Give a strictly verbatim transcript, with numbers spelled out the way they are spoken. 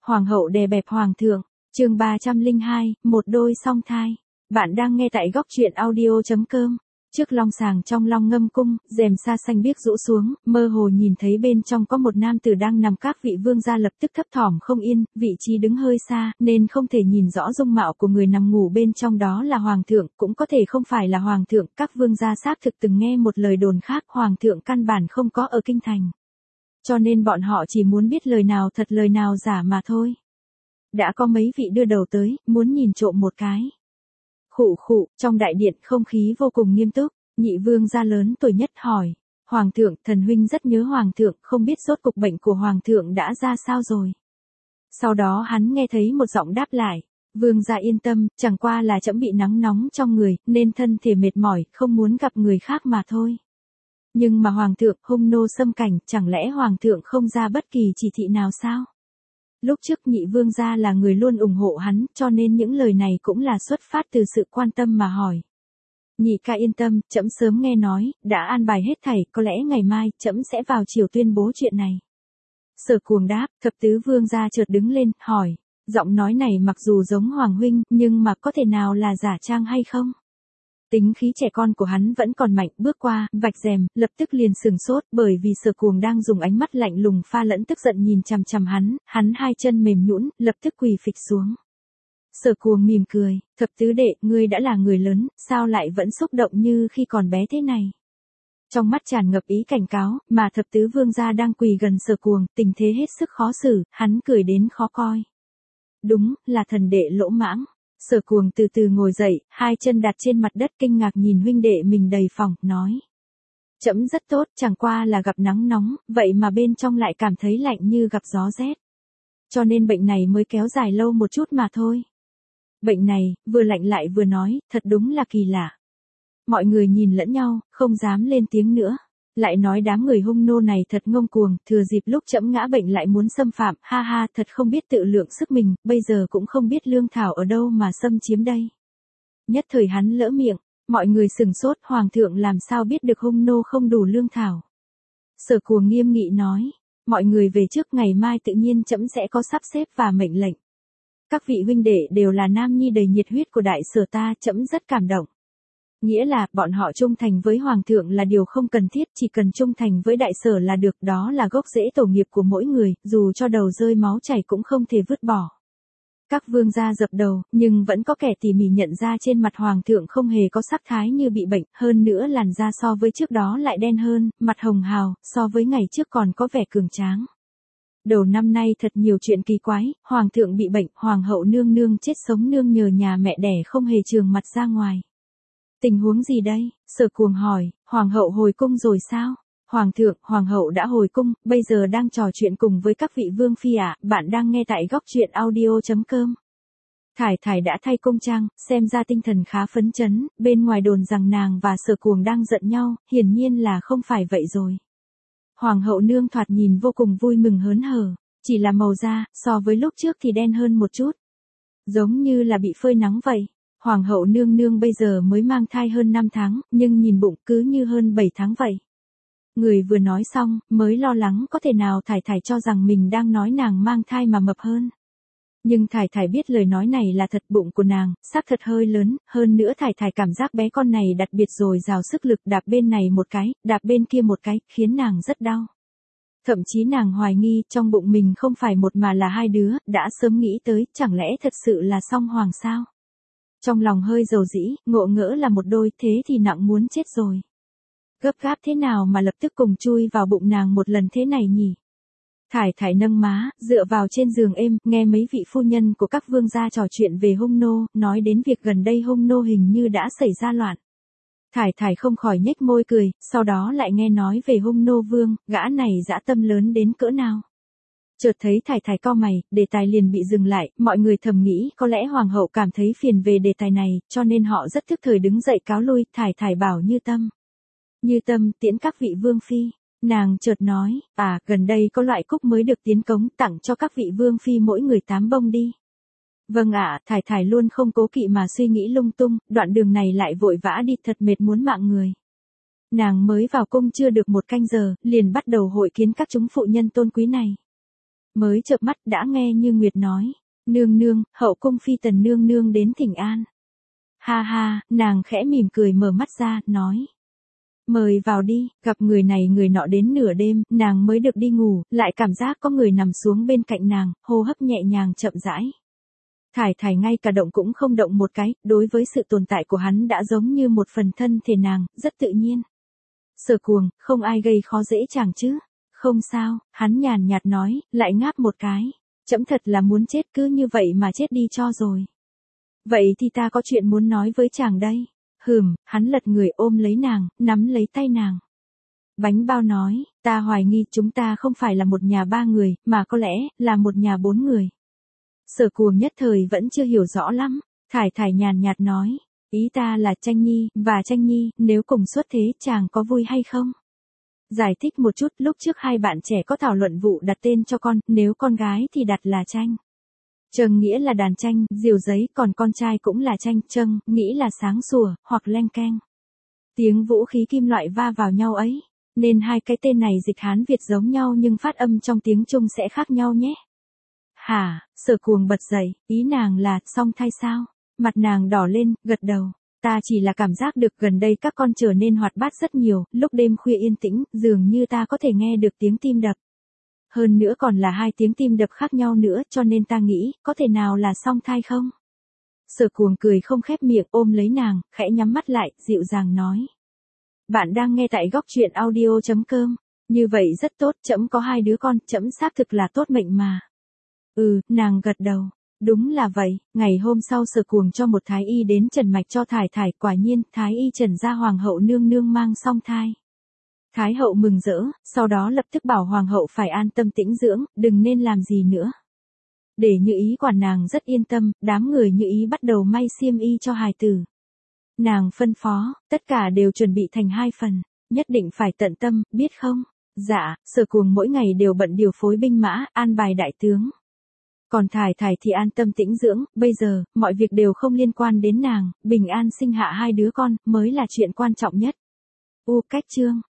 Hoàng hậu đè bẹp hoàng thượng, chương ba trăm lẻ hai, một đôi song thai. Bạn đang nghe tại góc truyện audio chấm com. Trước long sàng trong Long Ngâm cung, rèm sa xanh biếc rũ xuống, mơ hồ nhìn thấy bên trong có một nam tử đang nằm, các vị vương gia lập tức thấp thỏm không yên, vị trí đứng hơi xa, nên không thể nhìn rõ dung mạo của người nằm ngủ bên trong, đó là hoàng thượng, cũng có thể không phải là hoàng thượng, các vương gia xác thực từng nghe một lời đồn khác, hoàng thượng căn bản không có ở kinh thành. Cho nên bọn họ chỉ muốn biết lời nào thật lời nào giả mà thôi. Đã có mấy vị đưa đầu tới, muốn nhìn trộm một cái. Khụ khụ, trong đại điện không khí vô cùng nghiêm túc, nhị vương gia lớn tuổi nhất hỏi. Hoàng thượng, thần huynh rất nhớ hoàng thượng, không biết rốt cục bệnh của hoàng thượng đã ra sao rồi. Sau đó hắn nghe thấy một giọng đáp lại. Vương gia yên tâm, chẳng qua là trẫm bị nắng nóng trong người, nên thân thể mệt mỏi, không muốn gặp người khác mà thôi. Nhưng mà hoàng thượng, hung nô xâm cảnh, chẳng lẽ hoàng thượng không ra bất kỳ chỉ thị nào sao? Lúc trước nhị vương gia là người luôn ủng hộ hắn, cho nên những lời này cũng là xuất phát từ sự quan tâm mà hỏi. Nhị ca yên tâm, trẫm sớm nghe nói, đã an bài hết thảy, có lẽ ngày mai, trẫm sẽ vào triều tuyên bố chuyện này. Sở Cuồng đáp, thập tứ vương gia chợt đứng lên, hỏi, giọng nói này mặc dù giống hoàng huynh, nhưng mà có thể nào là giả trang hay không? Tính khí trẻ con của hắn vẫn còn mạnh, bước qua, vạch rèm, lập tức liền sừng sốt, bởi vì Sở Cuồng đang dùng ánh mắt lạnh lùng pha lẫn tức giận nhìn chằm chằm hắn, hắn hai chân mềm nhũn, lập tức quỳ phịch xuống. Sở Cuồng mỉm cười, thập tứ đệ, ngươi đã là người lớn, sao lại vẫn xúc động như khi còn bé thế này? Trong mắt tràn ngập ý cảnh cáo, mà thập tứ vương gia đang quỳ gần Sở Cuồng, tình thế hết sức khó xử, hắn cười đến khó coi. Đúng, là thần đệ lỗ mãng. Sở Cuồng từ từ ngồi dậy, hai chân đặt trên mặt đất, kinh ngạc nhìn huynh đệ mình đầy phòng, nói. Trẫm rất tốt, chẳng qua là gặp nắng nóng, vậy mà bên trong lại cảm thấy lạnh như gặp gió rét. Cho nên bệnh này mới kéo dài lâu một chút mà thôi. Bệnh này, vừa lạnh lại vừa nói, thật đúng là kỳ lạ. Mọi người nhìn lẫn nhau, không dám lên tiếng nữa. Lại nói đám người hung nô này thật ngông cuồng, thừa dịp lúc trẫm ngã bệnh lại muốn xâm phạm, ha ha, thật không biết tự lượng sức mình, bây giờ cũng không biết lương thảo ở đâu mà xâm chiếm đây. Nhất thời hắn lỡ miệng, mọi người sừng sốt, hoàng thượng làm sao biết được hung nô không đủ lương thảo. Sở Cuồng nghiêm nghị nói, mọi người về trước, ngày mai tự nhiên trẫm sẽ có sắp xếp và mệnh lệnh. Các vị huynh đệ đều là nam nhi đầy nhiệt huyết của đại sở ta, trẫm rất cảm động. Nghĩa là, bọn họ trung thành với hoàng thượng là điều không cần thiết, chỉ cần trung thành với đại sở là được, đó là gốc rễ tổ nghiệp của mỗi người, dù cho đầu rơi máu chảy cũng không thể vứt bỏ. Các vương gia dập đầu, nhưng vẫn có kẻ tỉ mỉ nhận ra trên mặt hoàng thượng không hề có sắc thái như bị bệnh, hơn nữa làn da so với trước đó lại đen hơn, mặt hồng hào, so với ngày trước còn có vẻ cường tráng. Đầu năm nay thật nhiều chuyện kỳ quái, hoàng thượng bị bệnh, hoàng hậu nương nương chết sống nương nhờ nhà mẹ đẻ không hề trường mặt ra ngoài. Tình huống gì đây? Sở Cuồng hỏi, hoàng hậu hồi cung rồi sao? Hoàng thượng, hoàng hậu đã hồi cung, bây giờ đang trò chuyện cùng với các vị vương phi ạ, à, bạn đang nghe tại góc truyện audio chấm com. Thải Thải đã thay cung trang, xem ra tinh thần khá phấn chấn, bên ngoài đồn rằng nàng và Sở Cuồng đang giận nhau, hiển nhiên là không phải vậy rồi. Hoàng hậu nương thoạt nhìn vô cùng vui mừng hớn hở, chỉ là màu da, so với lúc trước thì đen hơn một chút. Giống như là bị phơi nắng vậy. Hoàng hậu nương nương bây giờ mới mang thai hơn năm tháng, nhưng nhìn bụng cứ như hơn bảy tháng vậy. Người vừa nói xong, mới lo lắng có thể nào Thải Thải cho rằng mình đang nói nàng mang thai mà mập hơn. Nhưng Thải Thải biết lời nói này là thật, bụng của nàng, xác thật hơi lớn, hơn nữa Thải Thải cảm giác bé con này đặc biệt dồi dào sức lực, đạp bên này một cái, đạp bên kia một cái, khiến nàng rất đau. Thậm chí nàng hoài nghi, trong bụng mình không phải một mà là hai đứa, đã sớm nghĩ tới, chẳng lẽ thật sự là song hoàng sao? Trong lòng hơi dầu dĩ, ngộ ngỡ là một đôi, thế thì nặng muốn chết rồi. Gấp gáp thế nào mà lập tức cùng chui vào bụng nàng một lần thế này nhỉ? Thải Thải nâng má, dựa vào trên giường êm, nghe mấy vị phu nhân của các vương gia trò chuyện về hung nô, nói đến việc gần đây hung nô hình như đã xảy ra loạn. Thải Thải không khỏi nhếch môi cười, sau đó lại nghe nói về hung nô vương, gã này dã tâm lớn đến cỡ nào. Chợt thấy Thải Thải cau mày, đề tài liền bị dừng lại, mọi người thầm nghĩ có lẽ hoàng hậu cảm thấy phiền về đề tài này, cho nên họ rất thức thời đứng dậy cáo lui. Thải Thải bảo Như Tâm. Như Tâm, tiễn các vị vương phi. Nàng chợt nói, à, gần đây có loại cúc mới được tiến cống, tặng cho các vị vương phi mỗi người tám bông đi. Vâng ạ, Thải Thải luôn không cố kỵ mà suy nghĩ lung tung, đoạn đường này lại vội vã đi, thật mệt muốn mạng người. Nàng mới vào cung chưa được một canh giờ, liền bắt đầu hội kiến các chúng phụ nhân tôn quý này. Mới chợp mắt đã nghe Như Nguyệt nói, nương nương, hậu cung phi tần nương nương đến thỉnh an. Ha ha, nàng khẽ mỉm cười mở mắt ra, nói. Mời vào đi, gặp người này người nọ đến nửa đêm, nàng mới được đi ngủ, lại cảm giác có người nằm xuống bên cạnh nàng, hô hấp nhẹ nhàng chậm rãi. Thải Thải ngay cả động cũng không động một cái, đối với sự tồn tại của hắn đã giống như một phần thân thể nàng, rất tự nhiên. Sở Cuồng, không ai gây khó dễ chàng chứ? Không sao, hắn nhàn nhạt nói, lại ngáp một cái. Trẫm thật là muốn chết, cứ như vậy mà chết đi cho rồi. Vậy thì ta có chuyện muốn nói với chàng đây. Hừm, hắn lật người ôm lấy nàng, nắm lấy tay nàng. Bánh bao nói, ta hoài nghi chúng ta không phải là một nhà ba người, mà có lẽ là một nhà bốn người. Sở Cuồng nhất thời vẫn chưa hiểu rõ lắm. Thải Thải nhàn nhạt nói, ý ta là Tranh Nhi, và Tranh Nhi, nếu cùng xuất thế chàng có vui hay không? Giải thích một chút, lúc trước hai bạn trẻ có thảo luận vụ đặt tên cho con, nếu con gái thì đặt là Tranh. Trâng nghĩa là đàn tranh, diều giấy, còn con trai cũng là tranh, trâng, nghĩ là sáng sủa, hoặc leng keng. Tiếng vũ khí kim loại va vào nhau ấy, nên hai cái tên này dịch Hán Việt giống nhau nhưng phát âm trong tiếng Trung sẽ khác nhau nhé. Hả, Sở Cuồng bật dậy, ý nàng là, song thai sao? Mặt nàng đỏ lên, gật đầu. Ta chỉ là cảm giác được gần đây các con trở nên hoạt bát rất nhiều, lúc đêm khuya yên tĩnh, dường như ta có thể nghe được tiếng tim đập. Hơn nữa còn là hai tiếng tim đập khác nhau nữa, cho nên ta nghĩ, có thể nào là song thai không? Sở Cuồng cười không khép miệng, ôm lấy nàng, khẽ nhắm mắt lại, dịu dàng nói. Bạn đang nghe tại góc truyện audio chấm com. Như vậy rất tốt, trẫm có hai đứa con, trẫm xác thực là tốt mệnh mà. Ừ, nàng gật đầu. Đúng là vậy, ngày hôm sau Sở Cuồng cho một thái y đến trần mạch cho Thải Thải, quả nhiên, thái y trần ra hoàng hậu nương nương mang song thai. Thái hậu mừng rỡ, sau đó lập tức bảo hoàng hậu phải an tâm tĩnh dưỡng, đừng nên làm gì nữa. Để Như Ý quản nàng rất yên tâm, đám người Như Ý bắt đầu may xiêm y cho hài tử. Nàng phân phó, tất cả đều chuẩn bị thành hai phần, nhất định phải tận tâm, biết không? Dạ, Sở Cuồng mỗi ngày đều bận điều phối binh mã, an bài đại tướng. Còn Thải Thải thì an tâm tĩnh dưỡng, bây giờ, mọi việc đều không liên quan đến nàng, bình an sinh hạ hai đứa con, mới là chuyện quan trọng nhất. U cách chương.